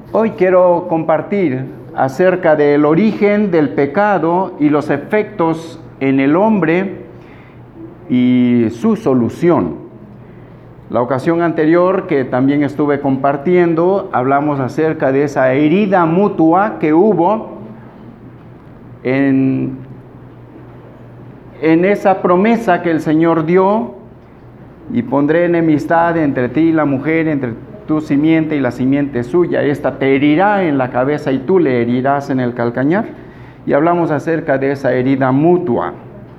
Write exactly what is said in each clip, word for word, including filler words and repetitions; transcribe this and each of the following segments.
Hoy quiero compartir acerca del origen del pecado y los efectos en el hombre y su solución. La ocasión anterior que también estuve compartiendo, hablamos acerca de esa herida mutua que hubo en, en esa promesa que el Señor dio: y pondré enemistad entre ti y la mujer, entre tu simiente y la simiente suya. Esta te herirá en la cabeza y tú le herirás en el calcañar. Y hablamos acerca de esa herida mutua.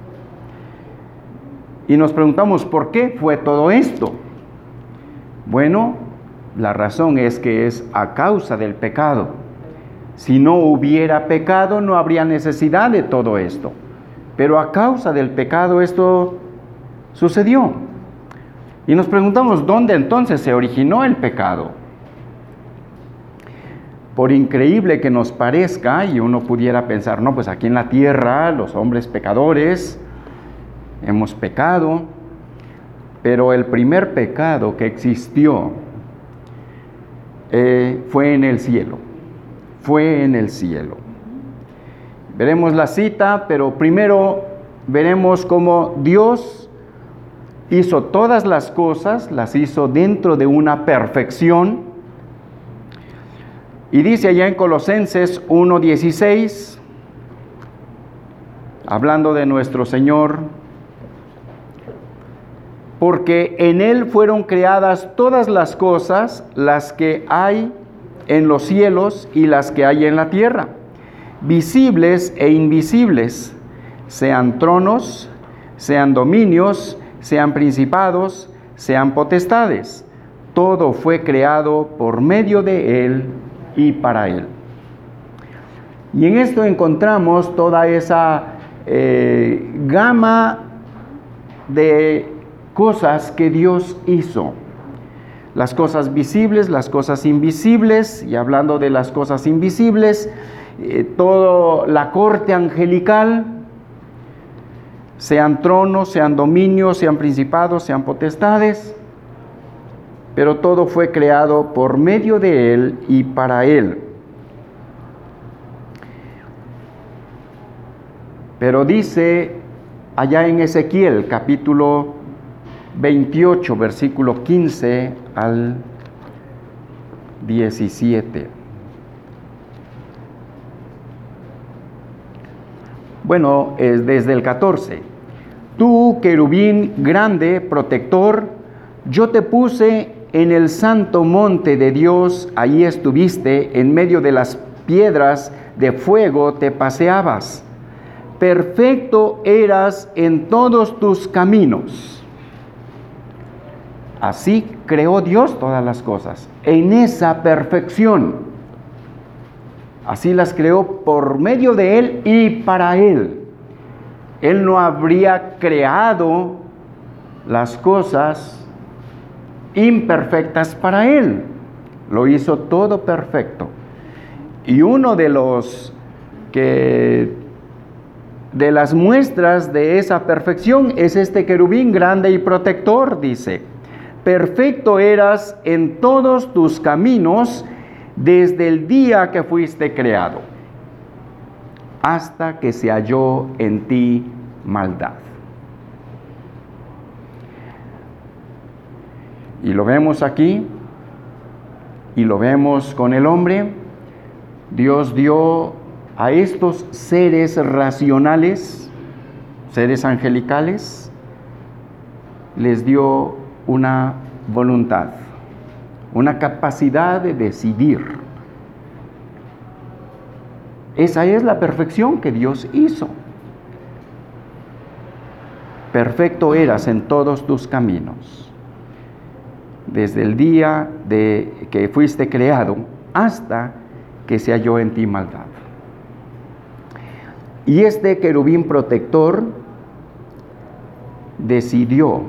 Y nos preguntamos, ¿por qué fue todo esto? Bueno, la razón es que es a causa del pecado. Si no hubiera pecado, no habría necesidad de todo esto. Pero a causa del pecado esto sucedió. Y nos preguntamos, ¿dónde entonces se originó el pecado? Por increíble que nos parezca, y uno pudiera pensar, no, pues aquí en la tierra, los hombres pecadores, hemos pecado, pero el primer pecado que existió eh, fue en el cielo, fue en el cielo. Veremos la cita, pero primero veremos cómo Dios hizo todas las cosas, las hizo dentro de una perfección. Y dice allá en Colosenses uno dieciséis, hablando de nuestro Señor: porque en Él fueron creadas todas las cosas, las que hay en los cielos y las que hay en la tierra, visibles e invisibles, sean tronos, sean dominios, sean principados, sean potestades. Todo fue creado por medio de Él y para Él. Y en esto encontramos toda esa eh, gama de cosas que Dios hizo. Las cosas visibles, las cosas invisibles, y hablando de las cosas invisibles, eh, toda la corte angelical, sean tronos, sean dominios, sean principados, sean potestades, pero todo fue creado por medio de Él y para Él. Pero dice allá en Ezequiel capítulo veintiocho, versículo quince al diecisiete. Bueno, es desde el catorce. Tú, querubín grande, protector, yo te puse en el santo monte de Dios, allí estuviste, en medio de las piedras de fuego te paseabas. Perfecto eras en todos tus caminos. Así creó Dios todas las cosas, en esa perfección. Así las creó por medio de Él y para Él. Él no habría creado las cosas imperfectas para Él. Lo hizo todo perfecto. Y uno de los que de las muestras de esa perfección es este querubín grande y protector, dice: perfecto eras en todos tus caminos desde el día que fuiste creado, hasta que se halló en ti maldad. Y lo vemos aquí, y lo vemos con el hombre. Dios dio a estos seres racionales, seres angelicales, les dio una voluntad, una capacidad de decidir. Esa es la perfección que Dios hizo. Perfecto eras en todos tus caminos, desde el día de que fuiste creado hasta que se halló en ti maldad. Y este querubín protector decidió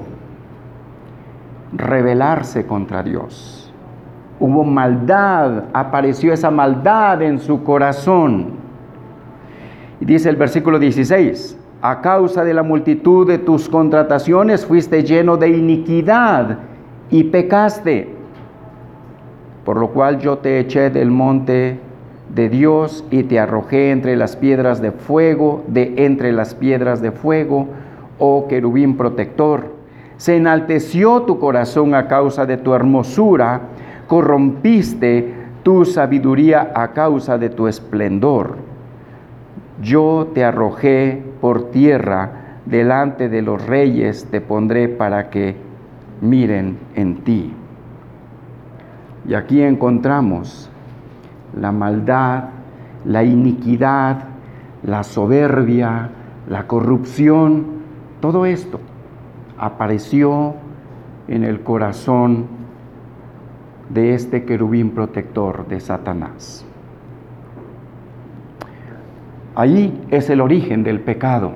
rebelarse contra Dios. Hubo maldad, apareció esa maldad en su corazón. Y dice el versículo dieciséis: a causa de la multitud de tus contrataciones fuiste lleno de iniquidad y pecaste. por lo cual yo te eché del monte de Dios y te arrojé entre las piedras de fuego, de entre las piedras de fuego, oh querubín protector. Se enalteció tu corazón a causa de tu hermosura, corrompiste tu sabiduría a causa de tu esplendor. Yo te arrojé por tierra, delante de los reyes te pondré para que miren en ti. Y aquí encontramos la maldad, la iniquidad, la soberbia, la corrupción, todo esto apareció en el corazón de este querubín protector de Satanás. Ahí es el origen del pecado.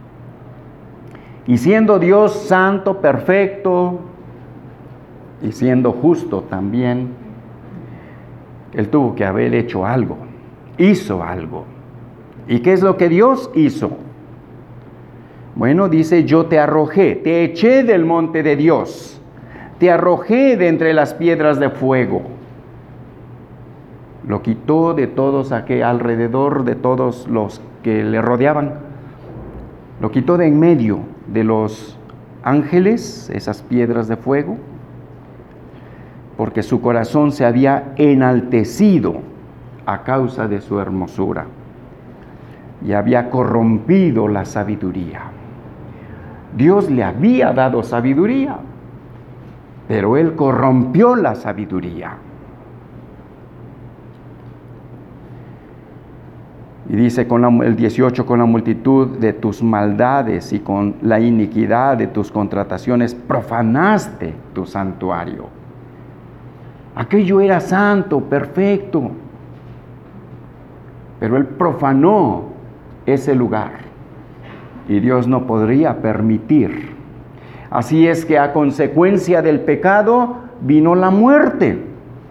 Y siendo Dios santo, perfecto, y siendo justo también, Él tuvo que haber hecho algo, hizo algo. ¿Y qué es lo que Dios hizo? Bueno, dice, yo te arrojé, te eché del monte de Dios, te arrojé de entre las piedras de fuego. Lo quitó de todos aquí alrededor, de todos los que le rodeaban. Lo quitó de en medio de los ángeles, esas piedras de fuego, porque su corazón se había enaltecido a causa de su hermosura y había corrompido la sabiduría. Dios le había dado sabiduría, pero él corrompió la sabiduría. Y dice con la, el dieciocho, con la multitud de tus maldades y con la iniquidad de tus contrataciones profanaste tu santuario. Aquello era santo, perfecto, pero él profanó ese lugar y Dios no podría permitir. Así es que a consecuencia del pecado vino la muerte.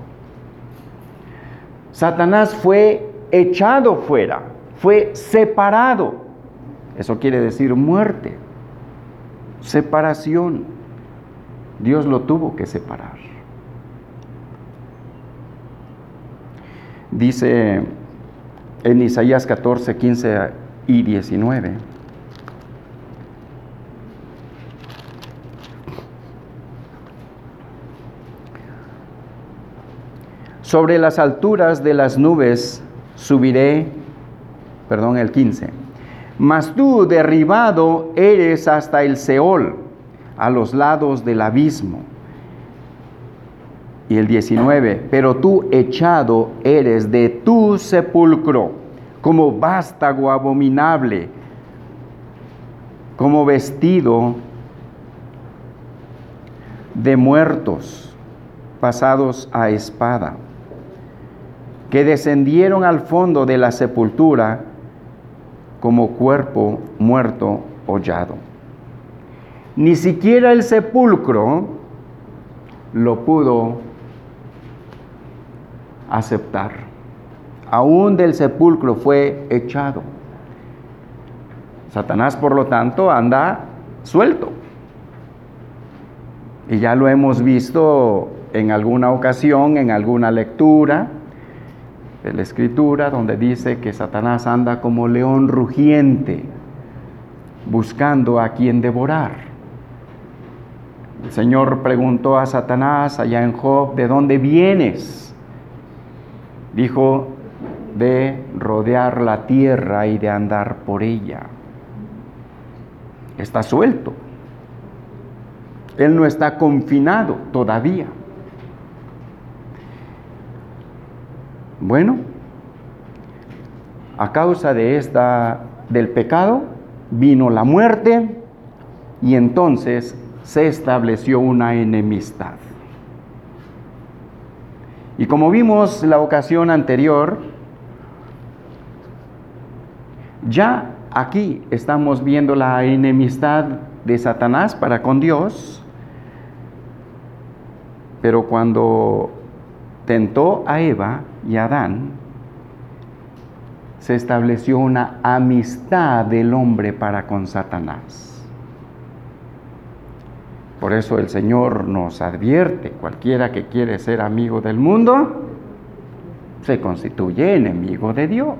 Satanás fue echado fuera, fue separado. Eso quiere decir muerte, separación. Dios lo tuvo que separar. Dice en Isaías catorce, quince y diecinueve. Sobre las alturas de las nubes subiré, perdón, el quince. Mas tú derribado eres hasta el Seol, a los lados del abismo. Y el diecinueve, pero tú echado eres de tu sepulcro, como vástago abominable, como vestido de muertos pasados a espada, que descendieron al fondo de la sepultura como cuerpo muerto hollado. Ni siquiera el sepulcro lo pudo aceptar. Aún del sepulcro fue echado. Satanás, por lo tanto, anda suelto. Y ya lo hemos visto en alguna ocasión, en alguna lectura de la Escritura, donde dice que Satanás anda como león rugiente, buscando a quien devorar. El Señor preguntó a Satanás allá en Job, ¿de dónde vienes? Dijo, de rodear la tierra y de andar por ella. Está suelto. Él no está confinado todavía. Bueno, a causa de esta, del pecado, vino la muerte y entonces se estableció una enemistad. Y como vimos la ocasión anterior, ya aquí estamos viendo la enemistad de Satanás para con Dios, pero cuando tentó a Eva y a Adán, se estableció una amistad del hombre para con Satanás. Por eso el Señor nos advierte: cualquiera que quiere ser amigo del mundo se constituye enemigo de Dios.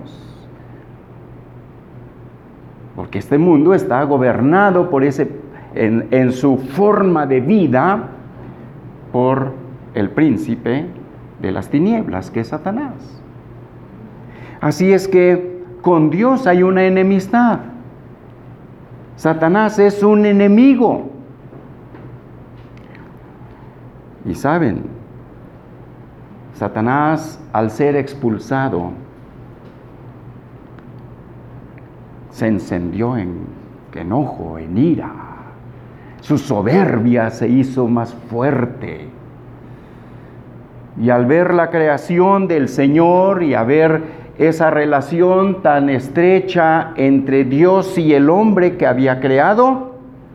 Porque este mundo está gobernado por ese, en, en su forma de vida, por el príncipe de las tinieblas, que es Satanás. Así es que con Dios hay una enemistad. Satanás es un enemigo. Y saben, Satanás, al ser expulsado, se encendió en enojo, en ira. Su soberbia se hizo más fuerte. Y al ver la creación del Señor y a ver esa relación tan estrecha entre Dios y el hombre que había creado,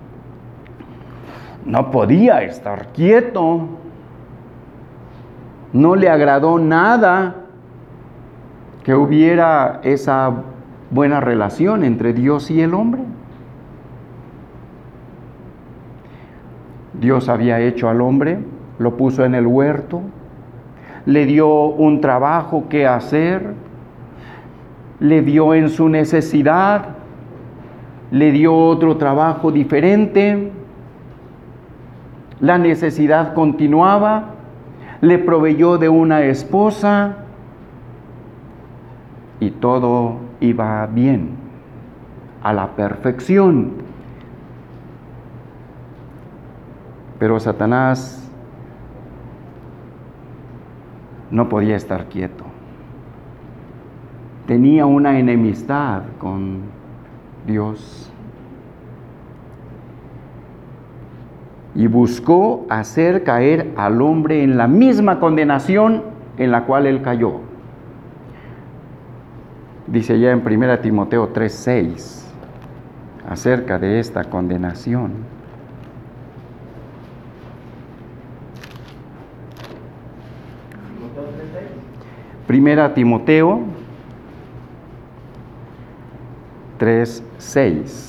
no podía estar quieto. No le agradó nada que hubiera esa buena relación entre Dios y el hombre. Dios había hecho al hombre, lo puso en el huerto, le dio un trabajo que hacer, le dio en su necesidad, le dio otro trabajo diferente, la necesidad continuaba, le proveyó de una esposa y todo iba bien, a la perfección. Pero Satanás no podía estar quieto. Tenía una enemistad con Dios. Y buscó hacer caer al hombre en la misma condenación en la cual él cayó. Dice ya en primera Timoteo tres seis acerca de esta condenación. Primera Timoteo tres seis.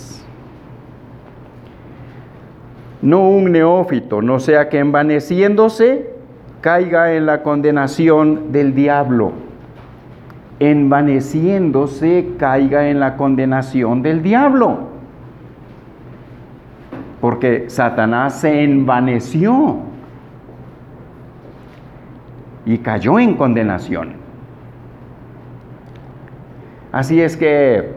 No un neófito, no sea que envaneciéndose caiga en la condenación del diablo. Envaneciéndose caiga en la condenación del diablo. Porque Satanás se envaneció y cayó en condenación. Así es que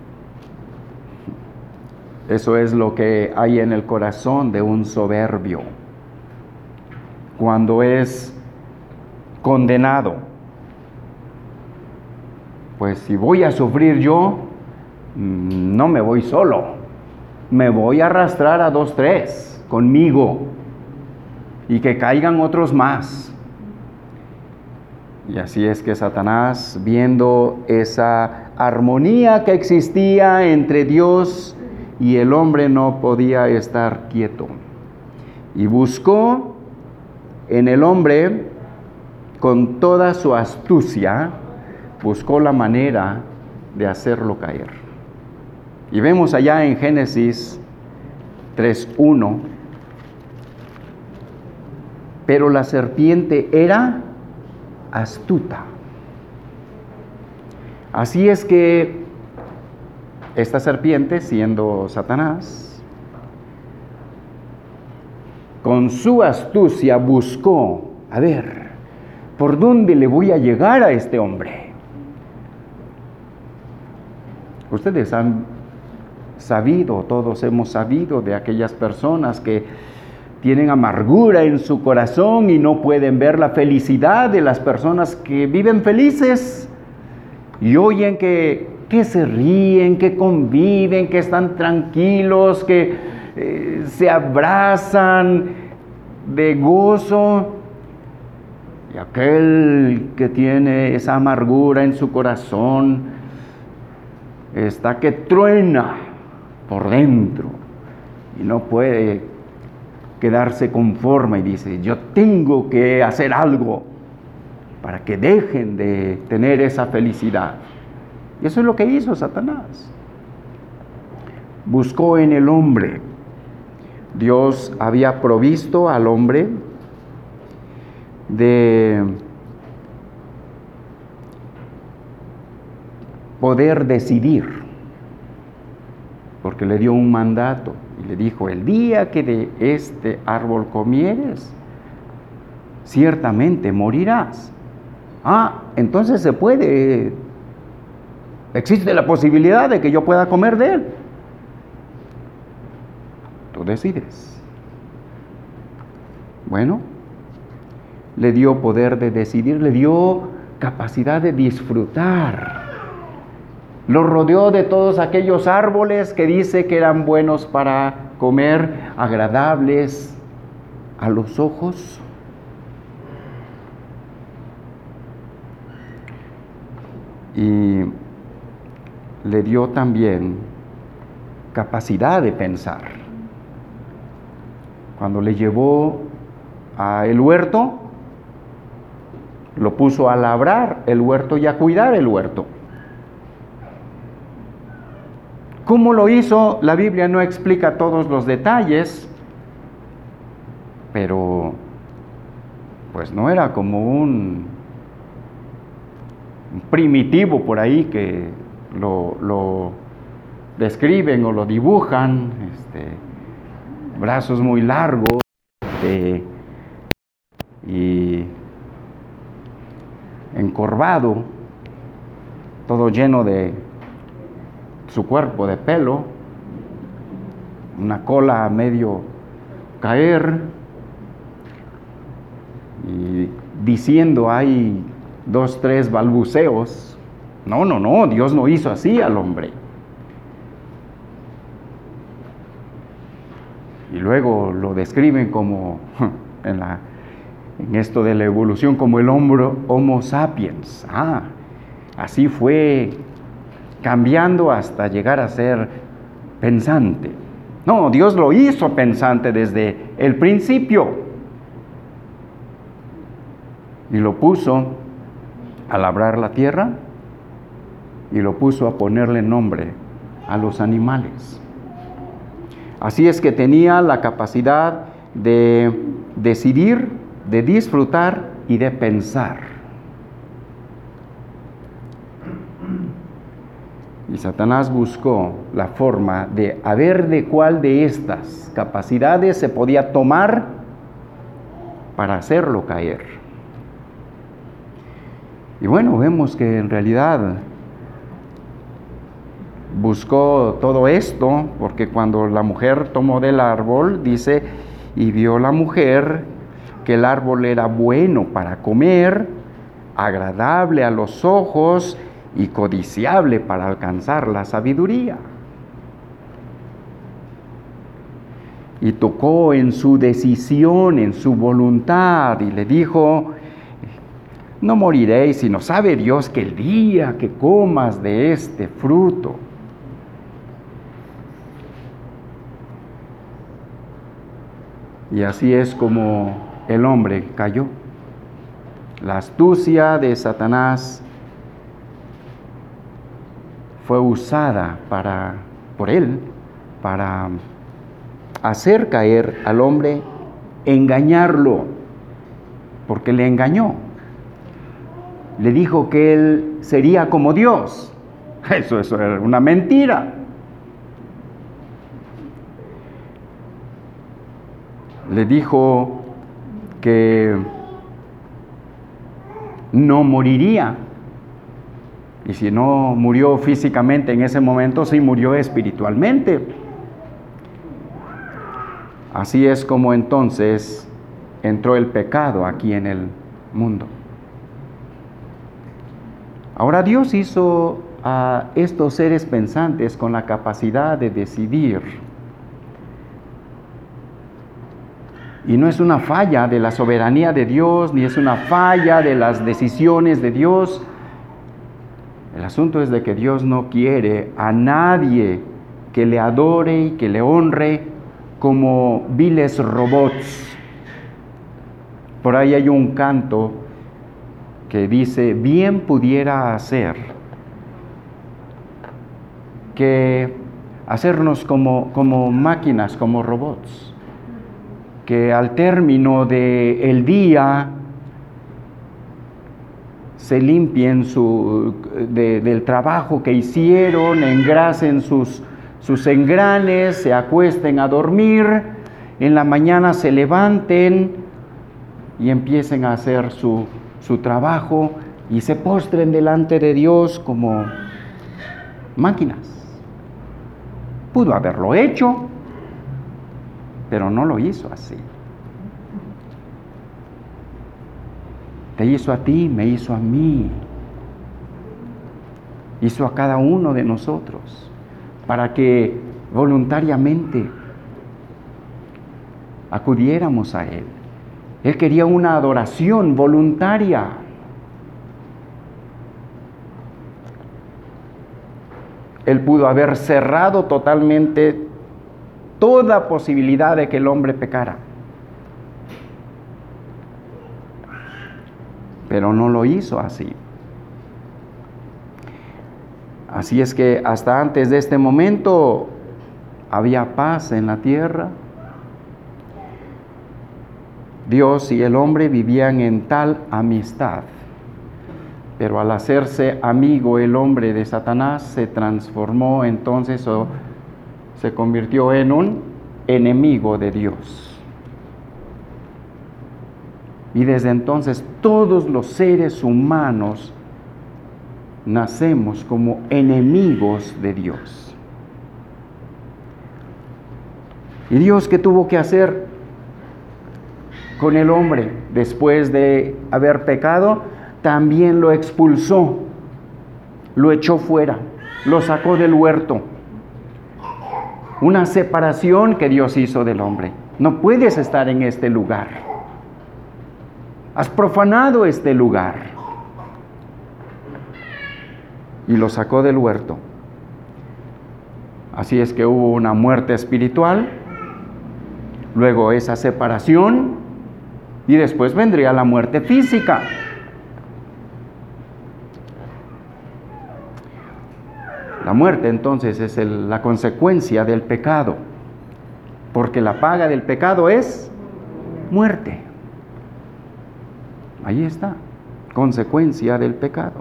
eso es lo que hay en el corazón de un soberbio. Cuando es condenado, pues si voy a sufrir yo, no me voy solo, me voy a arrastrar a dos, tres conmigo y que caigan otros más. Y así es que Satanás, viendo esa armonía que existía entre Dios y el hombre, no podía estar quieto. Y buscó en el hombre, con toda su astucia, buscó la manera de hacerlo caer. Y vemos allá en Génesis tres uno, pero la serpiente era astuta. Así es que esta serpiente, siendo Satanás, con su astucia buscó, a ver, ¿por dónde le voy a llegar a este hombre? Ustedes han sabido, todos hemos sabido de aquellas personas que tienen amargura en su corazón y no pueden ver la felicidad de las personas que viven felices y oyen que que se ríen, que conviven, que están tranquilos, que eh, se abrazan de gozo. Y aquel que tiene esa amargura en su corazón está que truena por dentro y no puede quedarse conforme y dice: yo tengo que hacer algo para que dejen de tener esa felicidad. Y eso es lo que hizo Satanás. Buscó en el hombre, Dios había provisto al hombre de poder decidir, porque le dio un mandato y le dijo: el día que de este árbol comieres, ciertamente morirás. Ah, entonces se puede, existe la posibilidad de que yo pueda comer de él. Tú decides. Bueno, le dio poder de decidir, le dio capacidad de disfrutar. Lo rodeó de todos aquellos árboles que dice que eran buenos para comer, agradables a los ojos. Y le dio también capacidad de pensar. Cuando le llevó al huerto, lo puso a labrar el huerto y a cuidar el huerto. ¿Cómo lo hizo? La Biblia no explica todos los detalles, pero pues no era como un, un primitivo por ahí que lo, lo describen o lo dibujan, este, brazos muy largos este, y encorvado, todo lleno de su cuerpo de pelo, una cola a medio caer y diciendo hay dos, tres balbuceos. No, no, no, Dios no hizo así al hombre. Y luego lo describen como, en, la, en esto de la evolución, como el hombre Homo sapiens. Ah, así fue cambiando hasta llegar a ser pensante. No, Dios lo hizo pensante desde el principio. Y lo puso a labrar la tierra y lo puso a ponerle nombre a los animales. Así es que tenía la capacidad de decidir, de disfrutar y de pensar. Y Satanás buscó la forma de a ver de cuál de estas capacidades se podía tomar para hacerlo caer. Y bueno, vemos que en realidad buscó todo esto, porque cuando la mujer tomó del árbol, dice, y vio la mujer que el árbol era bueno para comer, agradable a los ojos y codiciable para alcanzar la sabiduría. Y tocó en su decisión, en su voluntad, y le dijo, no moriréis, sino sabe Dios que el día que comas de este fruto, y así es como el hombre cayó. La astucia de Satanás fue usada para, por él para hacer caer al hombre, engañarlo, porque le engañó. Le dijo que él sería como Dios. Eso, eso era una mentira. Le dijo que no moriría. Y si no murió físicamente en ese momento, sí murió espiritualmente. Así es como entonces entró el pecado aquí en el mundo. Ahora Dios hizo a estos seres pensantes con la capacidad de decidir. Y no es una falla de la soberanía de Dios, ni es una falla de las decisiones de Dios. El asunto es de que Dios no quiere a nadie que le adore y que le honre como viles robots. Por ahí hay un canto que dice, bien pudiera hacer que hacernos como, como máquinas, como robots. que al término del día se limpien su, de, del trabajo que hicieron, engrasen sus, sus engranes, se acuesten a dormir, en la mañana se levanten y empiecen a hacer su, su trabajo y se postren delante de Dios como máquinas. Pudo haberlo hecho, pero no lo hizo así. Te hizo a ti, me hizo a mí. Hizo a cada uno de nosotros para que voluntariamente acudiéramos a Él. Él quería una adoración voluntaria. Él pudo haber cerrado totalmente toda posibilidad de que el hombre pecara. Pero no lo hizo así. Así es que hasta antes de este momento había paz en la tierra. Dios y el hombre vivían en tal amistad. Pero al hacerse amigo el hombre de Satanás, se transformó entonces o se convirtió en un enemigo de Dios. Y desde entonces todos los seres humanos nacemos como enemigos de Dios. ¿Y Dios qué tuvo que hacer con el hombre después de haber pecado? También lo expulsó, lo echó fuera, lo sacó del huerto. Una separación que Dios hizo del hombre. No puedes estar en este lugar. Has profanado este lugar. Y lo sacó del huerto. Así es que hubo una muerte espiritual, luego esa separación, y después vendría la muerte física. La muerte entonces es el, la consecuencia del pecado, porque la paga del pecado es muerte. Ahí está, consecuencia del pecado.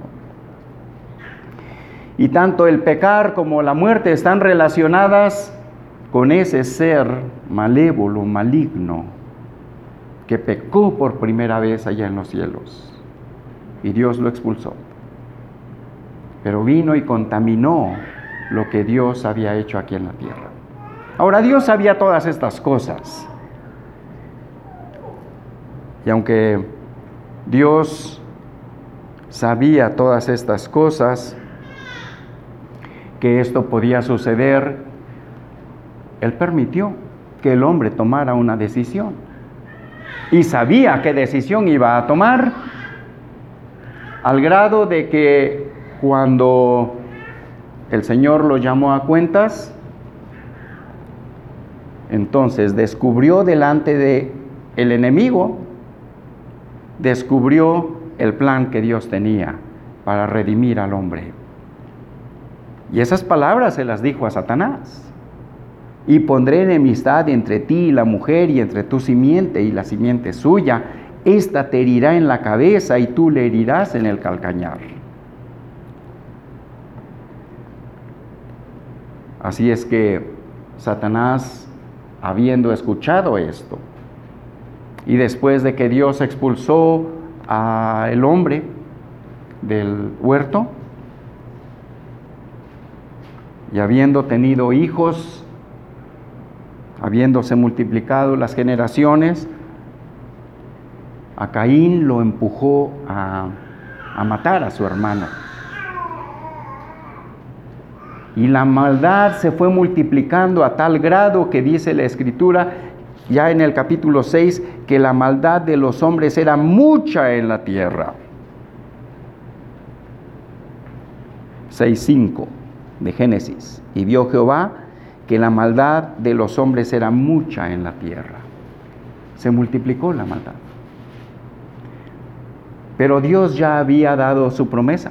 Y tanto el pecar como la muerte están relacionadas con ese ser malévolo, maligno, que pecó por primera vez allá en los cielos. Y Dios lo expulsó. Pero vino y contaminó lo que Dios había hecho aquí en la tierra. Ahora, Dios sabía todas estas cosas. Y aunque Dios sabía todas estas cosas, que esto podía suceder, Él permitió que el hombre tomara una decisión. Y sabía qué decisión iba a tomar, al grado de que cuando el Señor lo llamó a cuentas, entonces descubrió delante de el enemigo, descubrió el plan que Dios tenía para redimir al hombre. Y esas palabras se las dijo a Satanás. Y pondré enemistad entre ti y la mujer, y entre tu simiente y la simiente suya. Esta te herirá en la cabeza y tú le herirás en el calcañar. Así es que Satanás, habiendo escuchado esto, y después de que Dios expulsó al hombre del huerto, y habiendo tenido hijos, habiéndose multiplicado las generaciones, a Caín lo empujó a, a matar a su hermano. Y la maldad se fue multiplicando a tal grado que dice la Escritura, ya en el capítulo seis, que la maldad de los hombres era mucha en la tierra. seis cinco de Génesis. Y vio Jehová que la maldad de los hombres era mucha en la tierra. Se multiplicó la maldad. Pero Dios ya había dado su promesa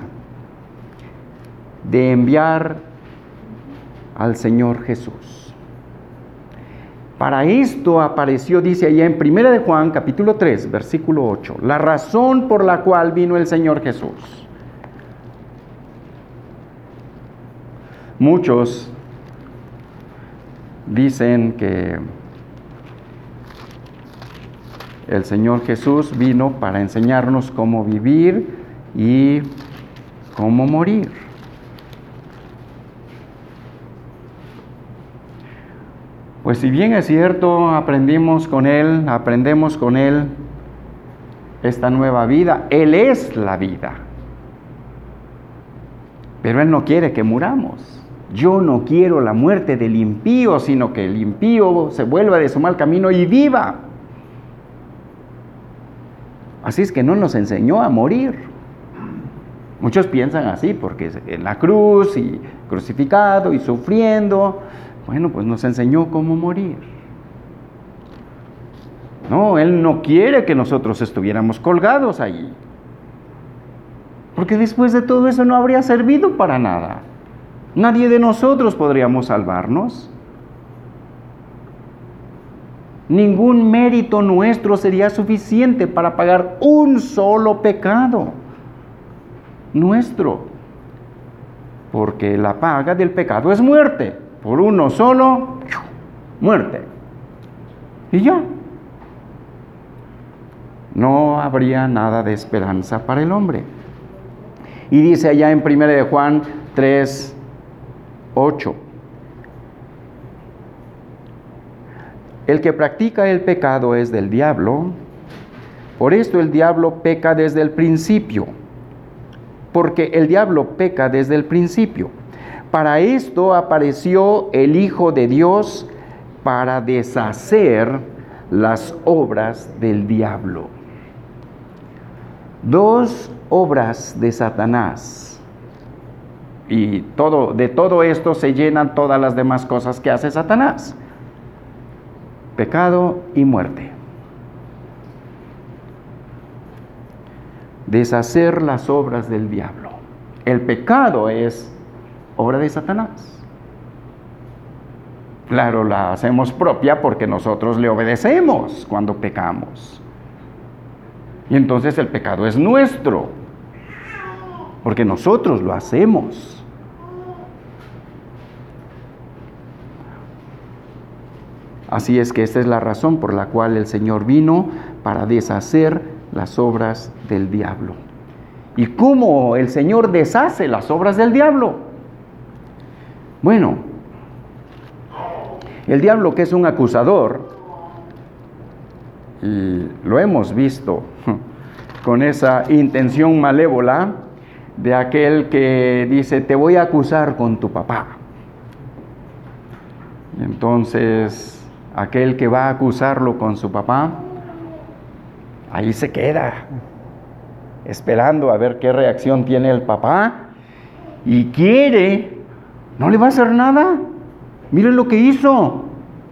de enviar al Señor Jesús. Para esto apareció, dice allá en primera de Juan, capítulo tres, versículo ocho, la razón por la cual vino el Señor Jesús. Muchos dicen que el Señor Jesús vino para enseñarnos cómo vivir y cómo morir. Pues si bien es cierto, aprendimos con Él, aprendemos con Él esta nueva vida. Él es la vida. Pero Él no quiere que muramos. Yo no quiero la muerte del impío, sino que el impío se vuelva de su mal camino y viva. Así es que no nos enseñó a morir. Muchos piensan así, porque en la cruz y crucificado y sufriendo, bueno, pues nos enseñó cómo morir. No, Él no quiere que nosotros estuviéramos colgados allí. Porque después de todo eso no habría servido para nada. Nadie de nosotros podríamos salvarnos. Ningún mérito nuestro sería suficiente para pagar un solo pecado nuestro. Porque la paga del pecado es muerte. Por uno solo, muerte. Y ya. No habría nada de esperanza para el hombre. Y dice allá en primera de Juan tres, ocho. El que practica el pecado es del diablo. Por esto el diablo peca desde el principio. Porque el diablo peca desde el principio. Para esto apareció el Hijo de Dios, para deshacer las obras del diablo. Dos obras de Satanás. Y todo, de todo esto se llenan todas las demás cosas que hace Satanás. Pecado y muerte. Deshacer las obras del diablo. El pecado es obra de Satanás. Claro, la hacemos propia porque nosotros le obedecemos cuando pecamos. Y entonces el pecado es nuestro, porque nosotros lo hacemos. Así es que esta es la razón por la cual el Señor vino, para deshacer las obras del diablo. ¿Y cómo el Señor deshace las obras del diablo? Bueno, el diablo, que es un acusador, y lo hemos visto con esa intención malévola de aquel que dice: te voy a acusar con tu papá. Y entonces aquel que va a acusarlo con su papá, ahí se queda, esperando a ver qué reacción tiene el papá, y quiere, no le va a hacer nada. Miren lo que hizo.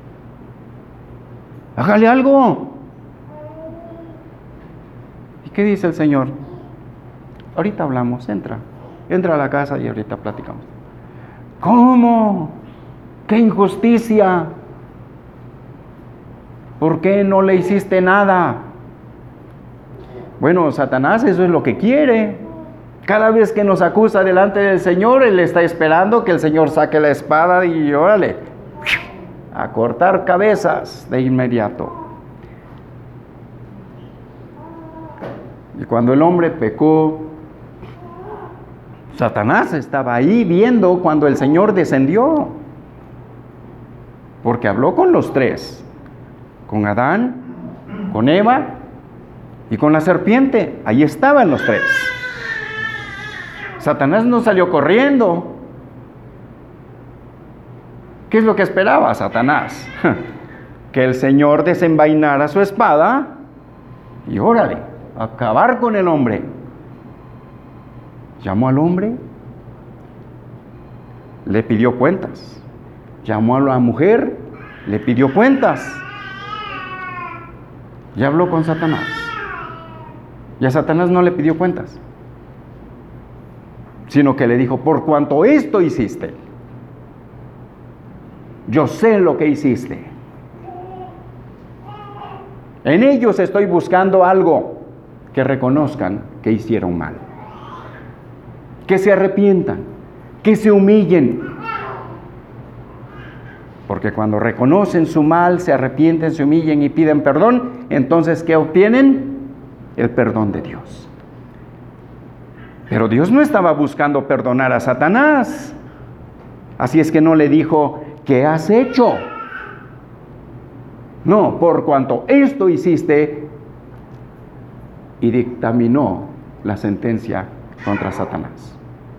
Hágale algo. ¿Y qué dice el Señor? Ahorita hablamos, entra. Entra a la casa y ahorita platicamos. ¿Cómo? ¡Qué injusticia! ¿Por qué no le hiciste nada? Bueno, Satanás eso es lo que quiere. Cada vez que nos acusa delante del Señor, Él está esperando que el Señor saque la espada y órale, a cortar cabezas de inmediato. Y cuando el hombre pecó, Satanás estaba ahí viendo cuando el Señor descendió. Porque habló con los tres, con Adán, con Eva y con la serpiente. Ahí estaban los tres. Satanás no salió corriendo. ¿Qué es lo que esperaba Satanás? Que el Señor desenvainara su espada y órale, acabar con el hombre. Llamó al hombre, le pidió cuentas. Llamó a la mujer, le pidió cuentas. Y habló con Satanás. Y a Satanás no le pidió cuentas, sino que le dijo: por cuanto esto hiciste, yo sé lo que hiciste. En ellos estoy buscando algo, que reconozcan que hicieron mal, que se arrepientan, que se humillen. Porque cuando reconocen su mal, se arrepienten, se humillen y piden perdón, entonces ¿qué obtienen? El perdón de Dios. Pero Dios no estaba buscando perdonar a Satanás. Así es que no le dijo, ¿qué has hecho? No, por cuanto esto hiciste, y dictaminó la sentencia contra Satanás.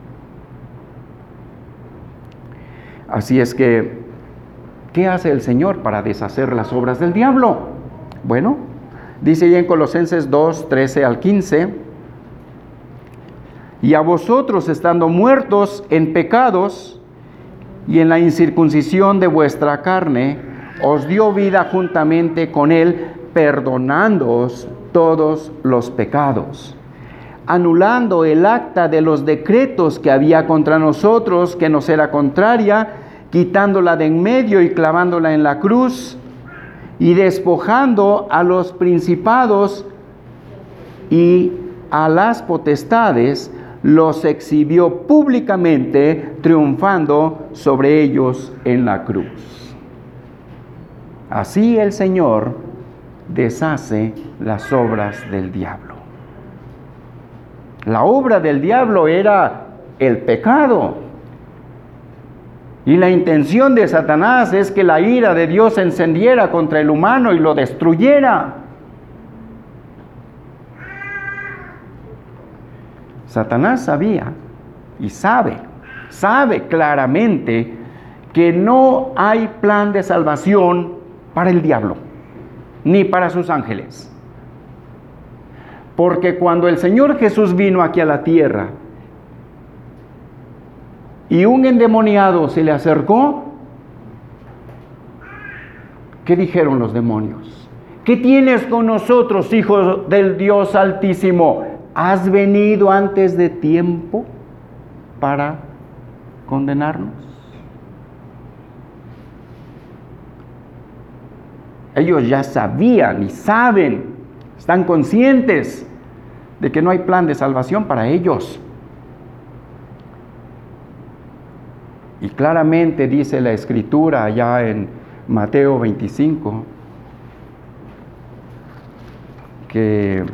Así es que, ¿qué hace el Señor para deshacer las obras del diablo? Bueno, dice ahí en Colosenses dos, trece al quince, y a vosotros estando muertos en pecados y en la incircuncisión de vuestra carne, os dio vida juntamente con él, perdonándoos todos los pecados, anulando el acta de los decretos que había contra nosotros, que nos era contraria, quitándola de en medio y clavándola en la cruz, y despojando a los principados y a las potestades, los exhibió públicamente, triunfando sobre ellos en la cruz. Así el Señor deshace las obras del diablo. La obra del diablo era el pecado. Y la intención de Satanás es que la ira de Dios se encendiera contra el humano y lo destruyera. Satanás sabía y sabe, sabe claramente que no hay plan de salvación para el diablo, ni para sus ángeles. Porque cuando el Señor Jesús vino aquí a la tierra y un endemoniado se le acercó, ¿qué dijeron los demonios? ¿Qué tienes con nosotros, hijos del Dios Altísimo? ¿Has venido antes de tiempo para condenarnos? Ellos ya sabían y saben, están conscientes de que no hay plan de salvación para ellos. Y claramente dice la Escritura allá en Mateo veinticinco, que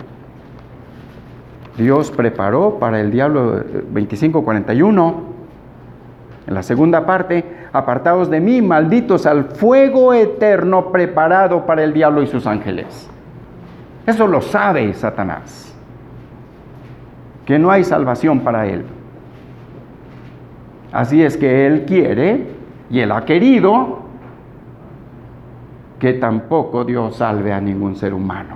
Dios preparó para el diablo, veinticinco cuarenta y uno, en la segunda parte, apartaos de mí, malditos, al fuego eterno preparado para el diablo y sus ángeles. Eso lo sabe Satanás, que no hay salvación para él. Así es que él quiere, y él ha querido, que tampoco Dios salve a ningún ser humano.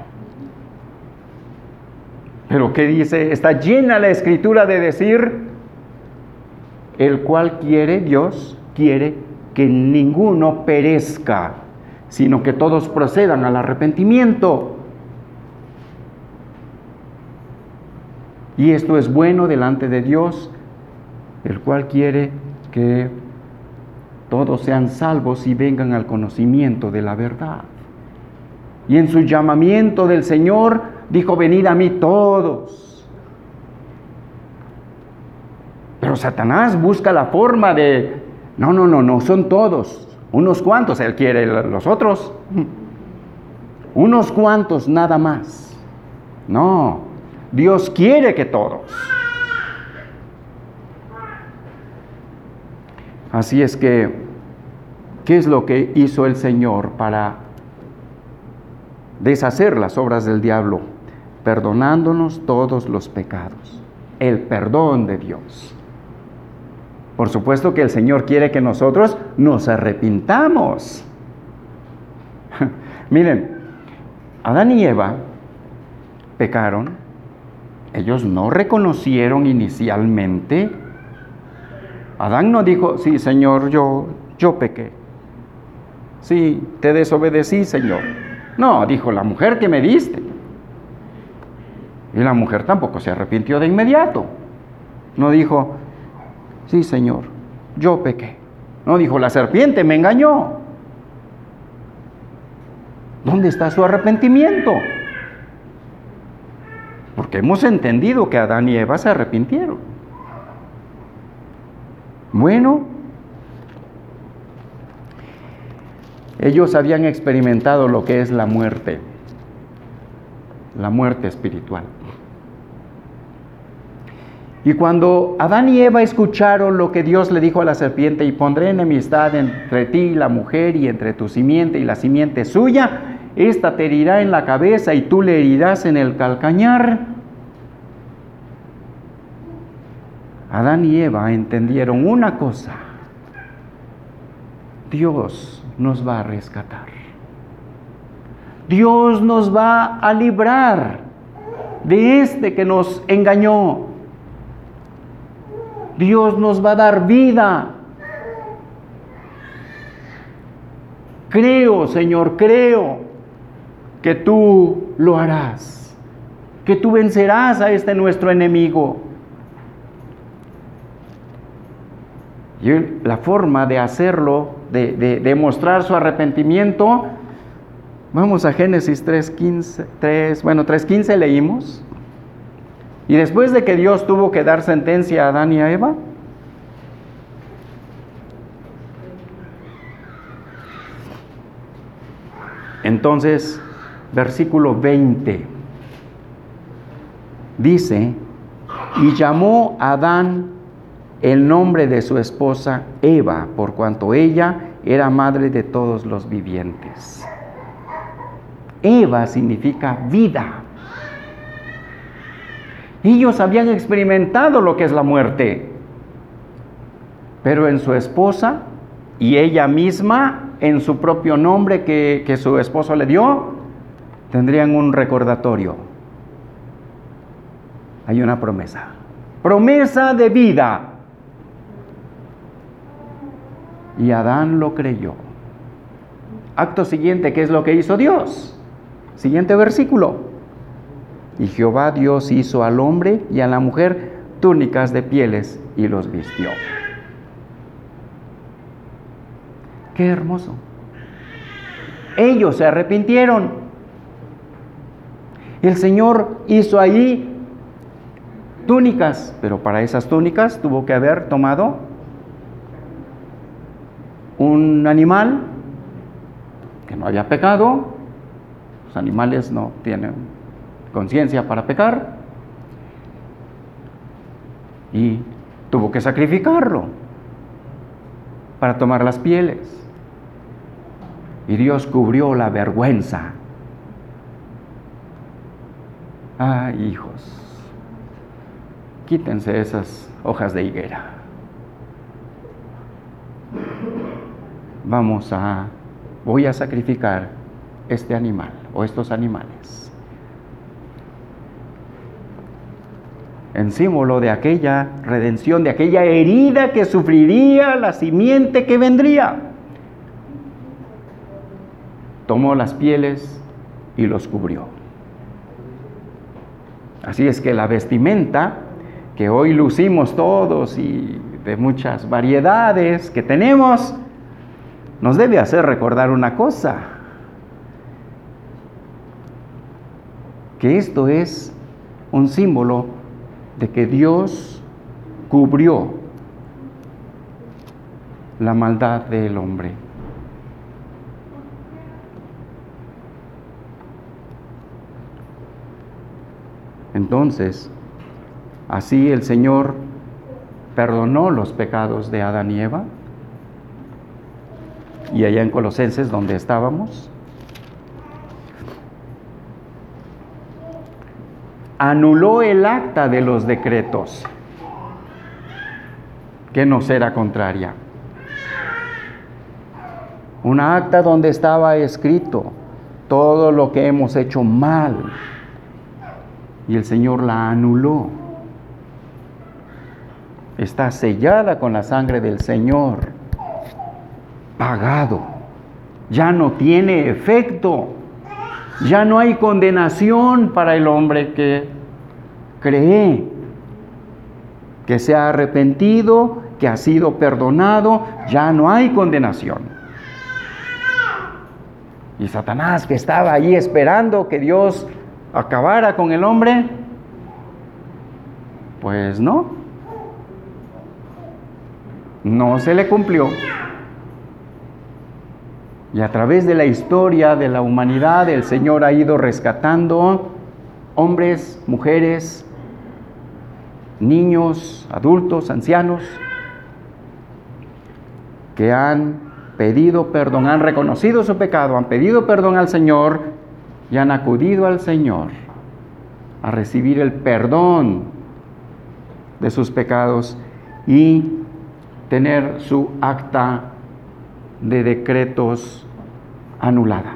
Pero ¿qué dice? Está llena la Escritura de decir, el cual quiere, Dios quiere que ninguno perezca, sino que todos procedan al arrepentimiento. Y esto es bueno delante de Dios, el cual quiere que todos sean salvos y vengan al conocimiento de la verdad. Y en su llamamiento del Señor dijo, venid a mí todos. Pero Satanás busca la forma de, no, no, no, no son todos, unos cuantos, él quiere los otros, unos cuantos nada más. No, Dios quiere que todos. Así es que, ¿qué es lo que hizo el Señor para deshacer las obras del diablo? Perdonándonos todos los pecados. El perdón de Dios. Por supuesto que el Señor quiere que nosotros nos arrepintamos. Miren, Adán y Eva pecaron. Ellos no reconocieron inicialmente. Adán no dijo, sí, Señor, yo, yo pequé. Sí, te desobedecí, Señor. No, dijo, la mujer que me diste. Y la mujer tampoco se arrepintió de inmediato. No dijo, sí, Señor, yo pequé. No dijo, la serpiente me engañó. ¿Dónde está su arrepentimiento? Porque hemos entendido que Adán y Eva se arrepintieron. Bueno, ellos habían experimentado lo que es la muerte, la muerte espiritual. Y cuando Adán y Eva escucharon lo que Dios le dijo a la serpiente, y pondré enemistad entre ti y la mujer, y entre tu simiente y la simiente suya, esta te herirá en la cabeza y tú le herirás en el calcañar. Adán y Eva entendieron una cosa: Dios nos va a rescatar. Dios nos va a librar de este que nos engañó. Dios nos va a dar vida. Creo, Señor, creo que tú lo harás, que tú vencerás a este nuestro enemigo. Y la forma de hacerlo, de, de, de mostrar su arrepentimiento, vamos a Génesis tres quince, tres, bueno, tres quince leímos. Y después de que Dios tuvo que dar sentencia a Adán y a Eva, entonces, versículo veinte, dice: y llamó a Adán el nombre de su esposa Eva, por cuanto ella era madre de todos los vivientes. Eva significa vida. Ellos habían experimentado lo que es la muerte, pero en su esposa y ella misma, en su propio nombre que, que su esposo le dio, tendrían un recordatorio. Hay una promesa, promesa de vida. Y Adán lo creyó. Acto siguiente, ¿qué es lo que hizo Dios? Siguiente versículo: y Jehová Dios hizo al hombre y a la mujer túnicas de pieles y los vistió. ¡Qué hermoso! Ellos se arrepintieron. El Señor hizo allí túnicas, pero para esas túnicas tuvo que haber tomado un animal que no haya pecado. Los animales no tienen conciencia para pecar, y tuvo que sacrificarlo para tomar las pieles. Y Dios cubrió la vergüenza. Ah, hijos, quítense esas hojas de higuera. Vamos a, voy a sacrificar este animal o estos animales, en símbolo de aquella redención, de aquella herida que sufriría la simiente que vendría. Tomó las pieles y los cubrió. Así es que la vestimenta que hoy lucimos todos y de muchas variedades que tenemos, nos debe hacer recordar una cosa: que esto es un símbolo de que Dios cubrió la maldad del hombre. Entonces, así el Señor perdonó los pecados de Adán y Eva. Y allá en Colosenses, donde estábamos, anuló el acta de los decretos que nos era contraria. Una acta donde estaba escrito todo lo que hemos hecho mal, y el Señor la anuló. Está sellada con la sangre del Señor, pagado. Ya no tiene efecto. Ya no hay condenación para el hombre que cree, que se ha arrepentido, que ha sido perdonado. Ya no hay condenación. Y Satanás, que estaba ahí esperando que Dios acabara con el hombre, pues no, no se le cumplió. Y a través de la historia de la humanidad, el Señor ha ido rescatando hombres, mujeres, niños, adultos, ancianos, que han pedido perdón, han reconocido su pecado, han pedido perdón al Señor y han acudido al Señor a recibir el perdón de sus pecados y tener su acta de decretos anulada.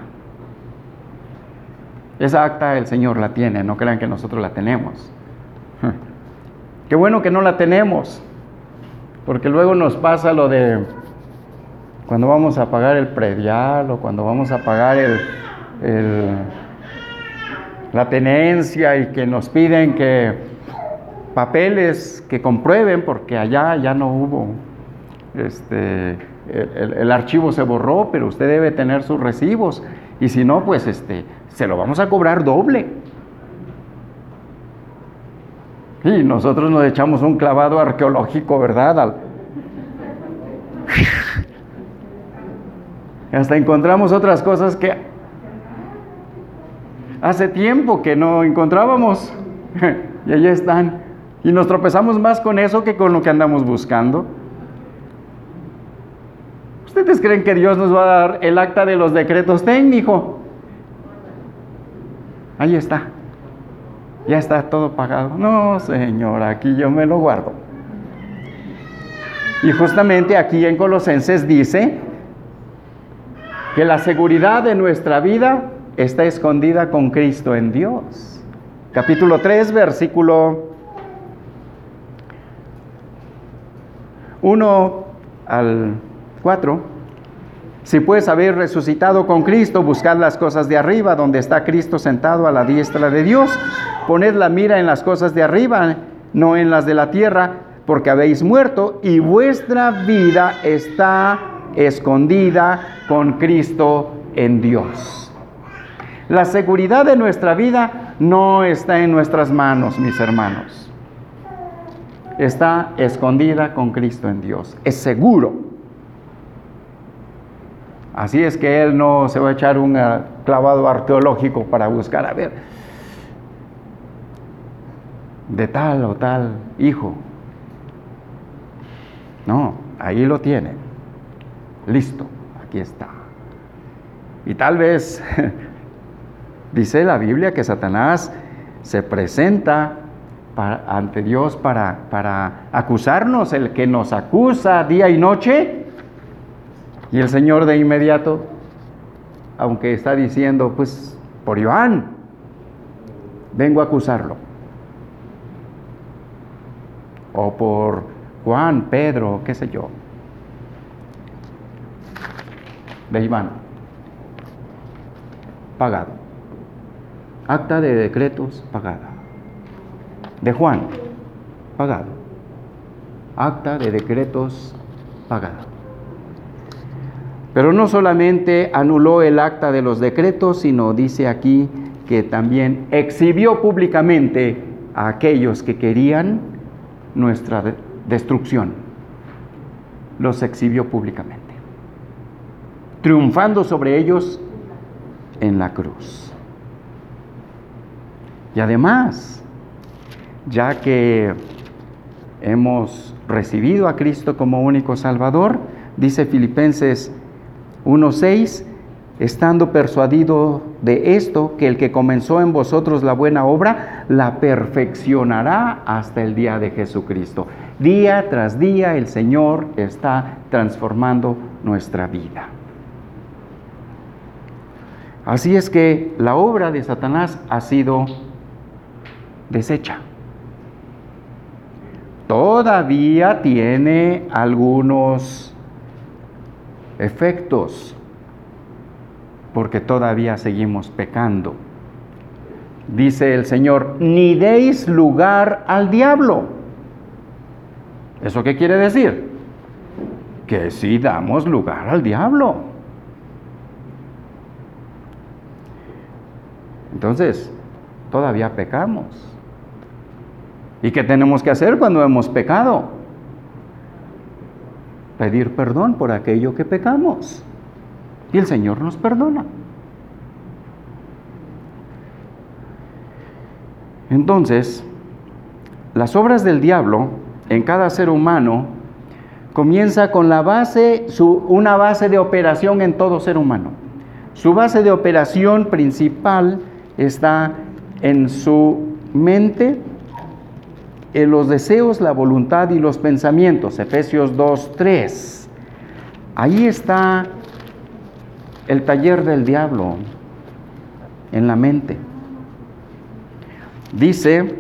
Esa acta el Señor la tiene, no crean que nosotros la tenemos. Qué bueno que no la tenemos, porque luego nos pasa lo de cuando vamos a pagar el predial o cuando vamos a pagar el, el, la tenencia y que nos piden que papeles que comprueben, porque allá ya no hubo, este, el, el, el archivo se borró, pero usted debe tener sus recibos, y si no, pues este, se lo vamos a cobrar doble. Y nosotros nos echamos un clavado arqueológico, ¿verdad? Al... Hasta encontramos otras cosas que hace tiempo que no encontrábamos, y allí están. Y nos tropezamos más con eso que con lo que andamos buscando. ¿Ustedes creen que Dios nos va a dar el acta de los decretos técnicos? Ahí está. Ya está todo pagado. No, Señor, aquí yo me lo guardo. Y justamente aquí en Colosenses dice que la seguridad de nuestra vida está escondida con Cristo en Dios. Capítulo tres, versículo uno al cuatro. Si pues habéis resucitado con Cristo, buscad las cosas de arriba, donde está Cristo sentado a la diestra de Dios. Poned la mira en las cosas de arriba, no en las de la tierra, porque habéis muerto y vuestra vida está escondida con Cristo en Dios. La seguridad de nuestra vida no está en nuestras manos, mis hermanos. Está escondida con Cristo en Dios. Es seguro. Así es que Él no se va a echar un uh, clavado arqueológico para buscar, a ver, de tal o tal hijo. No, ahí lo tiene. Listo, aquí está. Y tal vez, dice la Biblia que Satanás se presenta para, ante Dios para, para acusarnos, el que nos acusa día y noche. Y el Señor de inmediato, aunque está diciendo, pues, por Iván, vengo a acusarlo. O por Juan, Pedro, qué sé yo. De Iván. Pagado. Acta de decretos pagada. De Juan, pagado. Acta de decretos pagada. Pero no solamente anuló el acta de los decretos, sino dice aquí que también exhibió públicamente a aquellos que querían nuestra de- destrucción. Los exhibió públicamente, triunfando sobre ellos en la cruz. Y además, ya que hemos recibido a Cristo como único Salvador, dice Filipenses uno seis, estando persuadido de esto, que el que comenzó en vosotros la buena obra, la perfeccionará hasta el día de Jesucristo. Día tras día el Señor está transformando nuestra vida. Así es que la obra de Satanás ha sido deshecha. Todavía tiene algunos efectos, porque todavía seguimos pecando. Dice el Señor, ni deis lugar al diablo. ¿Eso qué quiere decir? Que sí damos lugar al diablo. Entonces, todavía pecamos. ¿Y qué tenemos que hacer cuando hemos pecado? Pedir perdón por aquello que pecamos. Y el Señor nos perdona. Entonces, las obras del diablo en cada ser humano comienza con la base, su, una base de operación en todo ser humano. Su base de operación principal está en su mente, en los deseos, la voluntad y los pensamientos. Efesios dos, tres. Ahí está el taller del diablo, en la mente. Dice,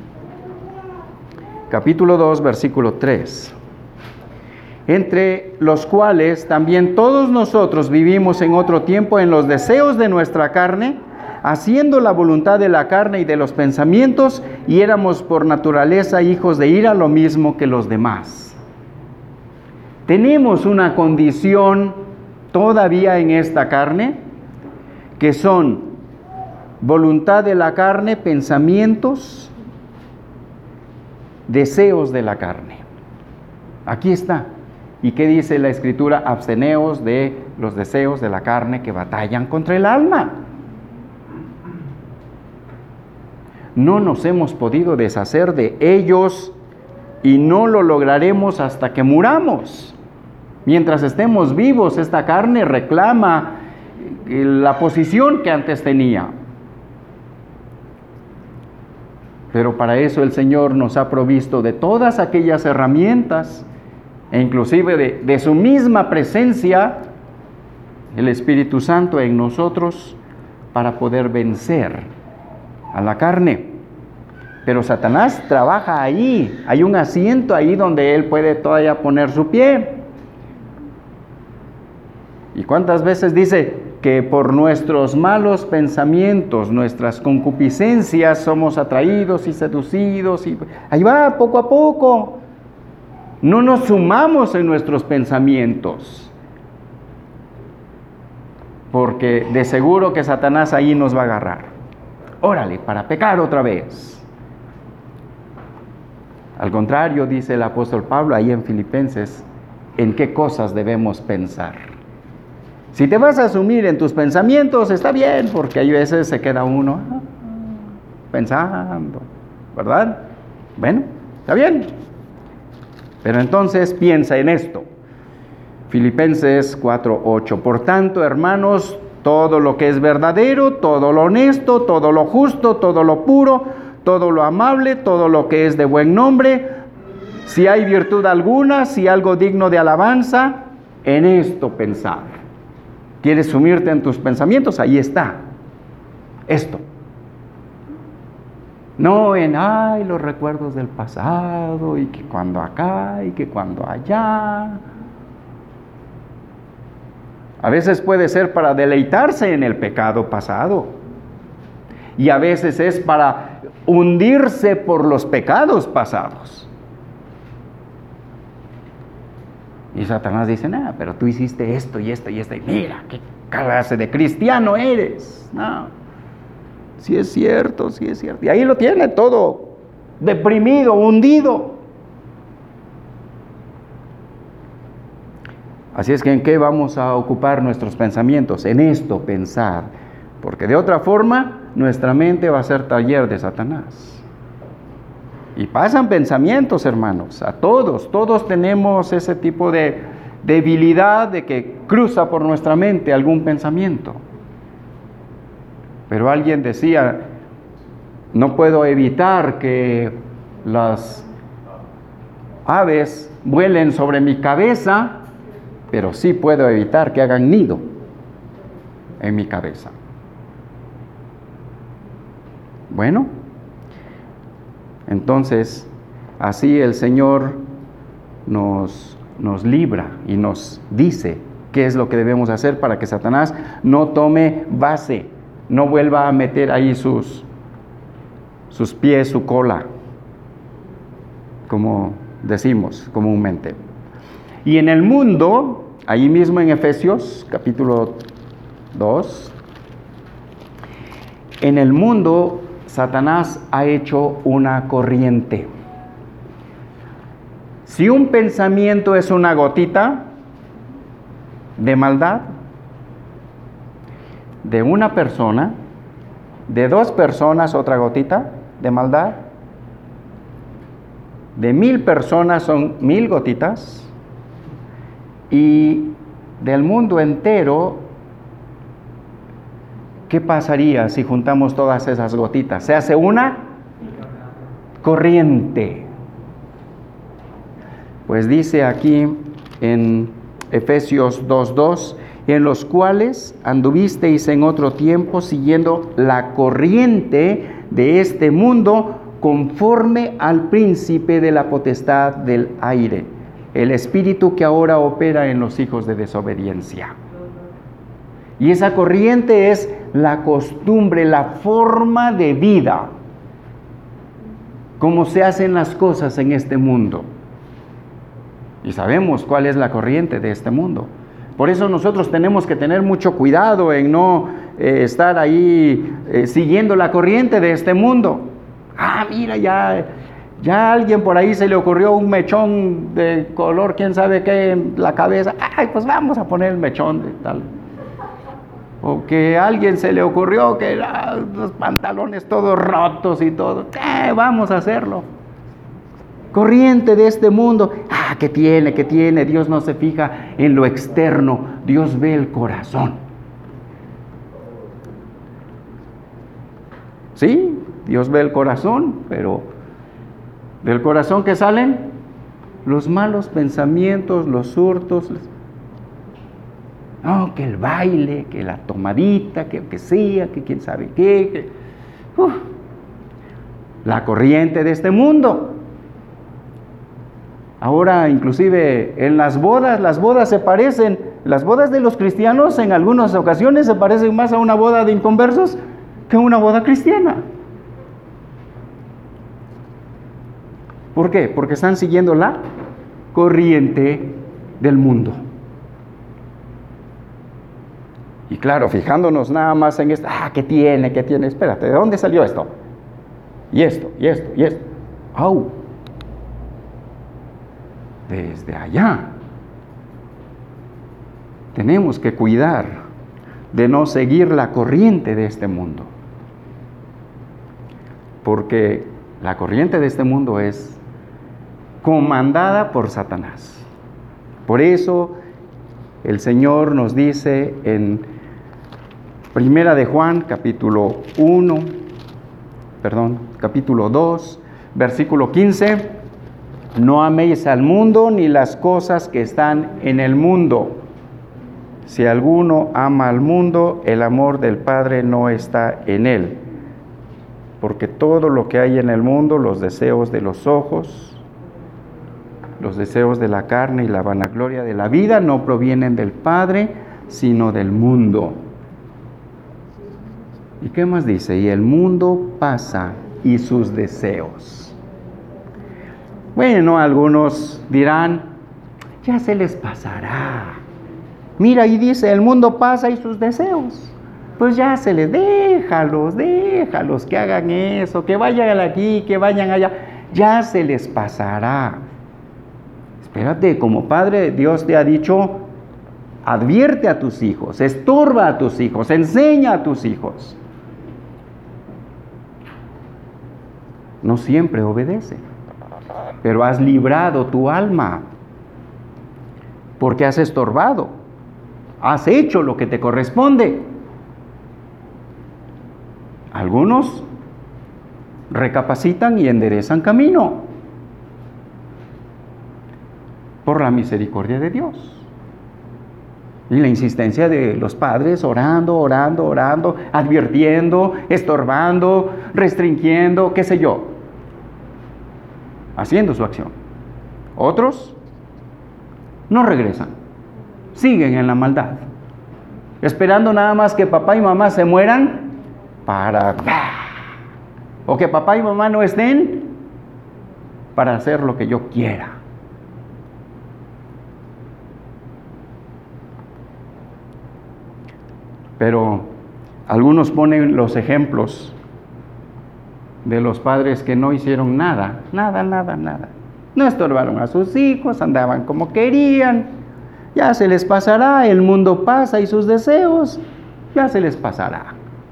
capítulo dos, versículo tres. Entre los cuales también todos nosotros vivimos en otro tiempo en los deseos de nuestra carne, haciendo la voluntad de la carne y de los pensamientos, y éramos por naturaleza hijos de ira, lo mismo que los demás. Tenemos una condición todavía en esta carne, que son voluntad de la carne, pensamientos, deseos de la carne. Aquí está. ¿Y qué dice la Escritura? Absteneos de los deseos de la carne que batallan contra el alma. No nos hemos podido deshacer de ellos y no lo lograremos hasta que muramos. Mientras estemos vivos, esta carne reclama la posición que antes tenía. Pero para eso el Señor nos ha provisto de todas aquellas herramientas, e inclusive de, de su misma presencia, el Espíritu Santo en nosotros, para poder vencer a la carne. Pero Satanás trabaja ahí, hay un asiento ahí donde él puede todavía poner su pie. ¿Y cuántas veces dice que por nuestros malos pensamientos, nuestras concupiscencias, somos atraídos y seducidos? Y ahí va, poco a poco. No nos sumamos en nuestros pensamientos, porque de seguro que Satanás ahí nos va a agarrar. Órale, para pecar otra vez. Al contrario, dice el apóstol Pablo ahí en Filipenses, en qué cosas debemos pensar. Si te vas a asumir en tus pensamientos, está bien, porque hay veces se queda uno ah, pensando, ¿verdad? Bueno, está bien. Pero entonces piensa en esto. Filipenses cuatro, ocho. Por tanto, hermanos, todo lo que es verdadero, todo lo honesto, todo lo justo, todo lo puro, todo lo amable, todo lo que es de buen nombre, si hay virtud alguna, si algo digno de alabanza, en esto pensad. ¿Quieres sumirte en tus pensamientos? Ahí está. Esto. No en, ay, los recuerdos del pasado, y que cuando acá, y que cuando allá. A veces puede ser para deleitarse en el pecado pasado. Y a veces es para hundirse por los pecados pasados. Y Satanás dice, no, pero tú hiciste esto y esto y esto, y mira, qué clase de cristiano eres. No, sí es cierto, sí es cierto. Y ahí lo tiene todo, deprimido, hundido. Así es que ¿en qué vamos a ocupar nuestros pensamientos? En esto pensar, porque de otra forma nuestra mente va a ser taller de Satanás. Y pasan pensamientos, hermanos, a todos, todos tenemos ese tipo de debilidad de que cruza por nuestra mente algún pensamiento. Pero alguien decía, no puedo evitar que las aves vuelen sobre mi cabeza, pero sí puedo evitar que hagan nido en mi cabeza. Bueno, entonces, así el Señor nos, nos libra y nos dice qué es lo que debemos hacer para que Satanás no tome base, no vuelva a meter ahí sus, sus pies, su cola, como decimos comúnmente. Y en el mundo, ahí mismo en Efesios, capítulo dos, En el mundo, Satanás ha hecho una corriente. Si un pensamiento es una gotita de maldad, de una persona, de dos personas otra gotita de maldad, de mil personas son mil gotitas, y del mundo entero, ¿qué pasaría si juntamos todas esas gotitas? Se hace una corriente. Pues dice aquí en Efesios dos dos, en los cuales anduvisteis en otro tiempo siguiendo la corriente de este mundo, conforme al príncipe de la potestad del aire, el espíritu que ahora opera en los hijos de desobediencia. Y esa corriente es la costumbre, la forma de vida, cómo se hacen las cosas en este mundo. Y sabemos cuál es la corriente de este mundo. Por eso nosotros tenemos que tener mucho cuidado en no eh, estar ahí eh, siguiendo la corriente de este mundo. Ah, mira, ya, ya a alguien por ahí se le ocurrió un mechón de color, quién sabe qué, en la cabeza. Ay, pues vamos a poner el mechón de tal. O que a alguien se le ocurrió que ah, los pantalones todos rotos y todo. Eh, vamos a hacerlo. Corriente de este mundo. Ah, ¿qué tiene? ¿Qué tiene? Dios no se fija en lo externo. Dios ve el corazón. Sí, Dios ve el corazón, pero del corazón que salen los malos pensamientos, los hurtos. No, que el baile, que la tomadita, que que sea, que quién sabe qué. Que, uh, la corriente de este mundo. Ahora, inclusive en las bodas, las bodas se parecen, las bodas de los cristianos en algunas ocasiones se parecen más a una boda de inconversos que a una boda cristiana. ¿Por qué? Porque están siguiendo la corriente del mundo. Y claro, fijándonos nada más en esto, ah, ¿qué tiene? ¿Qué tiene? Espérate, ¿de dónde salió esto? Y esto, y esto, y esto. ¡Au! Desde allá. Tenemos que cuidar de no seguir la corriente de este mundo. Porque la corriente de este mundo es comandada por Satanás. Por eso el Señor nos dice en Primera de Juan, capítulo uno, perdón, capítulo dos, versículo quince, no améis al mundo ni las cosas que están en el mundo. Si alguno ama al mundo, el amor del Padre no está en él. Porque todo lo que hay en el mundo, los deseos de los ojos, los deseos de la carne y la vanagloria de la vida, no provienen del Padre, sino del mundo. ¿Y qué más dice? Y el mundo pasa y sus deseos. Bueno, algunos dirán, ya se les pasará. Mira, y dice, el mundo pasa y sus deseos. Pues ya se les, déjalos, déjalos que hagan eso, que vayan aquí, que vayan allá. Ya se les pasará. Espérate, como padre, Dios te ha dicho, advierte a tus hijos, estorba a tus hijos, enseña a tus hijos. No siempre obedece, pero has librado tu alma, porque has estorbado, has hecho lo que te corresponde. Algunos recapacitan y enderezan camino por la misericordia de Dios y la insistencia de los padres, orando, orando, orando, advirtiendo, estorbando, restringiendo, qué sé yo, haciendo su acción. Otros no regresan, siguen en la maldad, esperando nada más que papá y mamá se mueran para, o que papá y mamá no estén para hacer lo que yo quiera. Pero Algunos ponen los ejemplos de los padres que no hicieron nada, nada, nada, nada. No estorbaron a sus hijos, andaban como querían, ya se les pasará, el mundo pasa y sus deseos, ya se les pasará.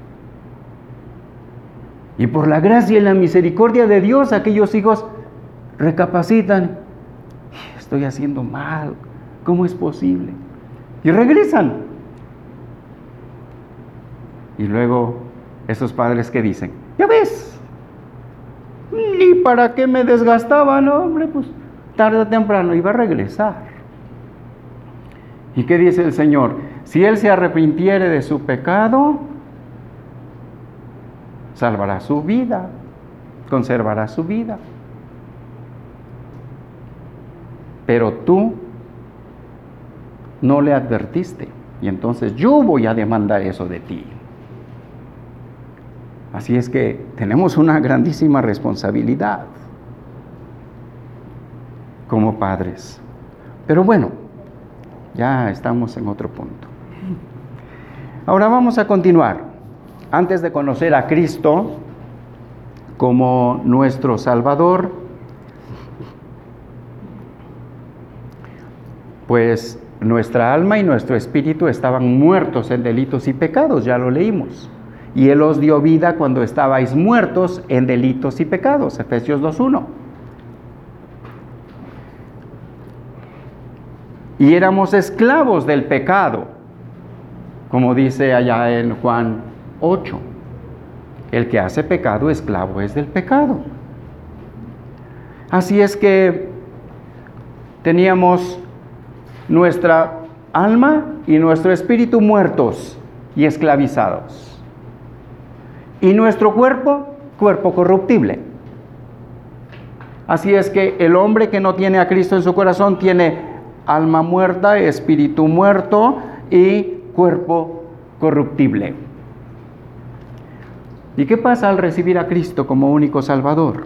Y por la gracia y la misericordia de Dios, aquellos hijos recapacitan, estoy haciendo mal, ¿cómo es posible? Y regresan. Y luego esos padres que dicen, ya ves, ni para qué me desgastaba, no, hombre, pues tarde o temprano iba a regresar. ¿Y qué dice el Señor? Si él se arrepintiere de su pecado, salvará su vida, conservará su vida. Pero tú no le advertiste, y entonces yo voy a demandar eso de ti. Así es que tenemos una grandísima responsabilidad como padres. Pero bueno, ya estamos en otro punto. Ahora vamos a continuar. Antes de conocer a Cristo como nuestro Salvador, pues nuestra alma y nuestro espíritu estaban muertos en delitos y pecados, ya lo leímos. Y Él os dio vida cuando estabais muertos en delitos y pecados, Efesios dos uno. Y éramos esclavos del pecado, como dice allá en Juan ocho. El que hace pecado, esclavo es del pecado. Así es que teníamos nuestra alma y nuestro espíritu muertos y esclavizados. Y nuestro cuerpo, cuerpo corruptible. Así es que el hombre que no tiene a Cristo en su corazón tiene alma muerta, espíritu muerto y cuerpo corruptible. ¿Y qué pasa al recibir a Cristo como único Salvador?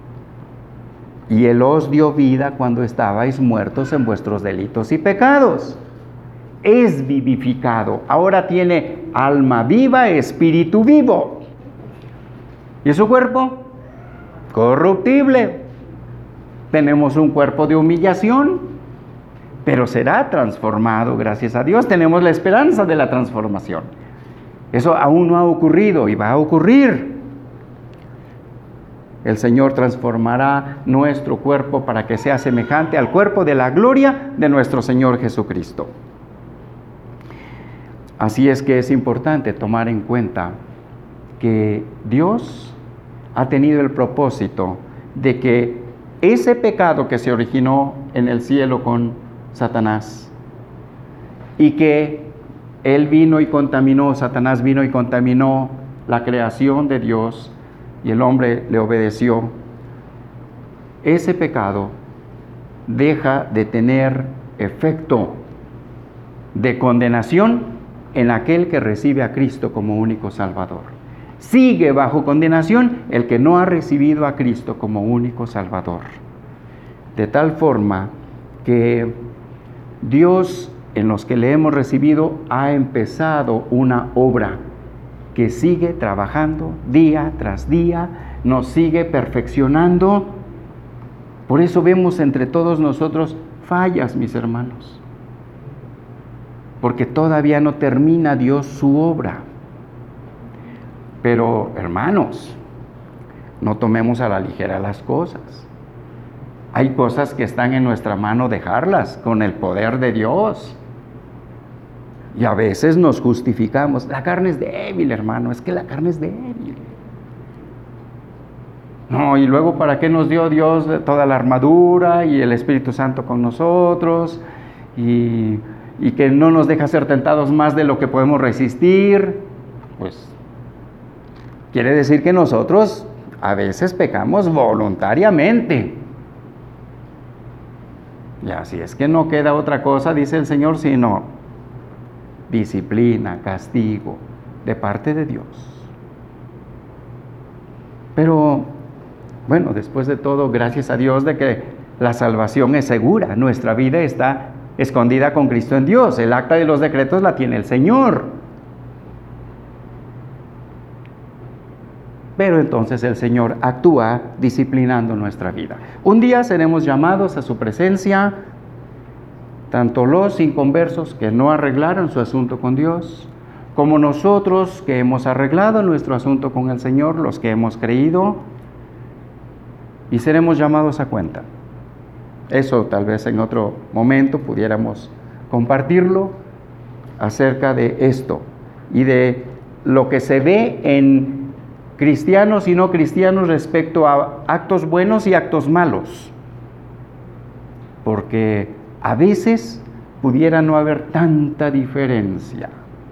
Y Él os dio vida cuando estabais muertos en vuestros delitos y pecados. Es vivificado. Ahora tiene alma viva, espíritu vivo. ¿Y su cuerpo? Corruptible. Tenemos un cuerpo de humillación, pero será transformado, gracias a Dios. Tenemos la esperanza de la transformación. Eso aún no ha ocurrido y va a ocurrir. El Señor transformará nuestro cuerpo para que sea semejante al cuerpo de la gloria de nuestro Señor Jesucristo. Así es que es importante tomar en cuenta que Dios ha tenido el propósito de que ese pecado que se originó en el cielo con Satanás y que Él vino y contaminó, Satanás vino y contaminó la creación de Dios y el hombre le obedeció, ese pecado deja de tener efecto de condenación en aquel que recibe a Cristo como único Salvador. Sigue bajo condenación el que no ha recibido a Cristo como único Salvador. De tal forma que Dios, en los que le hemos recibido, ha empezado una obra que sigue trabajando día tras día, nos sigue perfeccionando. Por eso vemos entre todos nosotros fallas, mis hermanos, porque todavía no termina Dios su obra. Pero, hermanos, no tomemos a la ligera las cosas. Hay cosas que están en nuestra mano dejarlas con el poder de Dios. Y a veces nos justificamos. La carne es débil, hermano, es que la carne es débil. No, y luego, ¿para qué nos dio Dios toda la armadura y el Espíritu Santo con nosotros? Y, y que no nos deja ser tentados más de lo que podemos resistir. Pues quiere decir que nosotros a veces pecamos voluntariamente. Y así es que no queda otra cosa, dice el Señor, sino disciplina, castigo de parte de Dios. Pero, bueno, después de todo, gracias a Dios de que la salvación es segura. Nuestra vida está escondida con Cristo en Dios. El acta de los decretos la tiene el Señor. pero entonces el Señor actúa disciplinando nuestra vida. Un día seremos llamados a su presencia, tanto los inconversos que no arreglaron su asunto con Dios, como nosotros que hemos arreglado nuestro asunto con el Señor, los que hemos creído, y seremos llamados a cuenta. Eso tal vez en otro momento pudiéramos compartirlo acerca de esto y de lo que se ve en cristianos y no cristianos respecto a actos buenos y actos malos. Porque a veces pudiera no haber tanta diferencia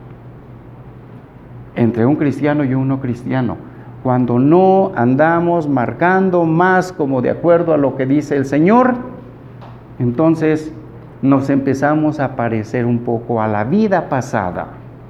entre un cristiano y un no cristiano, cuando no andamos marcando más como de acuerdo a lo que dice el Señor. Entonces nos empezamos a parecer un poco a la vida pasada.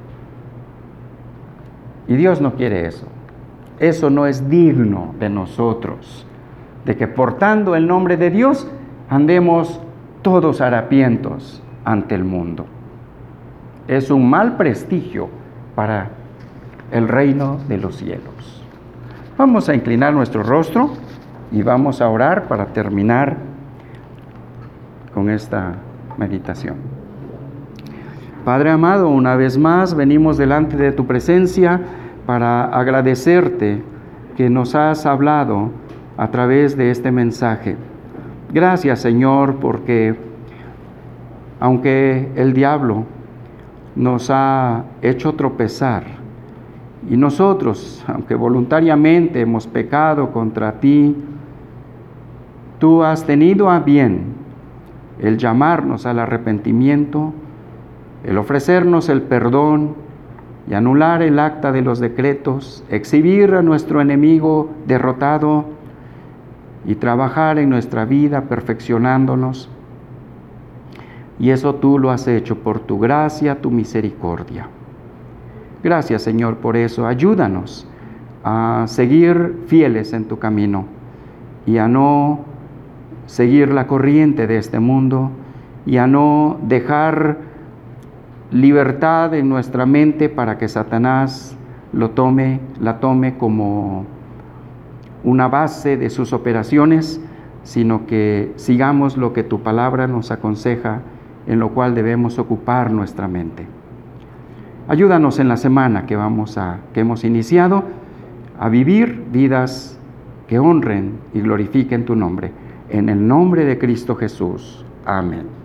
Y Dios no quiere eso. Eso no es digno de nosotros, de que portando el nombre de Dios andemos todos harapientos ante el mundo. Es un mal prestigio para el reino de los cielos. Vamos a inclinar nuestro rostro y vamos a orar para terminar con esta meditación. Padre amado, una vez más venimos delante de tu presencia para agradecerte que nos has hablado a través de este mensaje. Gracias, Señor, porque aunque el diablo nos ha hecho tropezar y nosotros, aunque voluntariamente hemos pecado contra ti, tú has tenido a bien el llamarnos al arrepentimiento, el ofrecernos el perdón y anular el acta de los decretos, exhibir a nuestro enemigo derrotado y trabajar en nuestra vida perfeccionándonos. Y eso tú lo has hecho por tu gracia, tu misericordia. Gracias, Señor, por eso. Ayúdanos a seguir fieles en tu camino y a no seguir la corriente de este mundo y a no dejar libertad en nuestra mente para que Satanás lo tome, la tome como una base de sus operaciones, sino que sigamos lo que tu palabra nos aconseja, en lo cual debemos ocupar nuestra mente. Ayúdanos en la semana que vamos a, que hemos iniciado, a vivir vidas que honren y glorifiquen tu nombre. En el nombre de Cristo Jesús. Amén.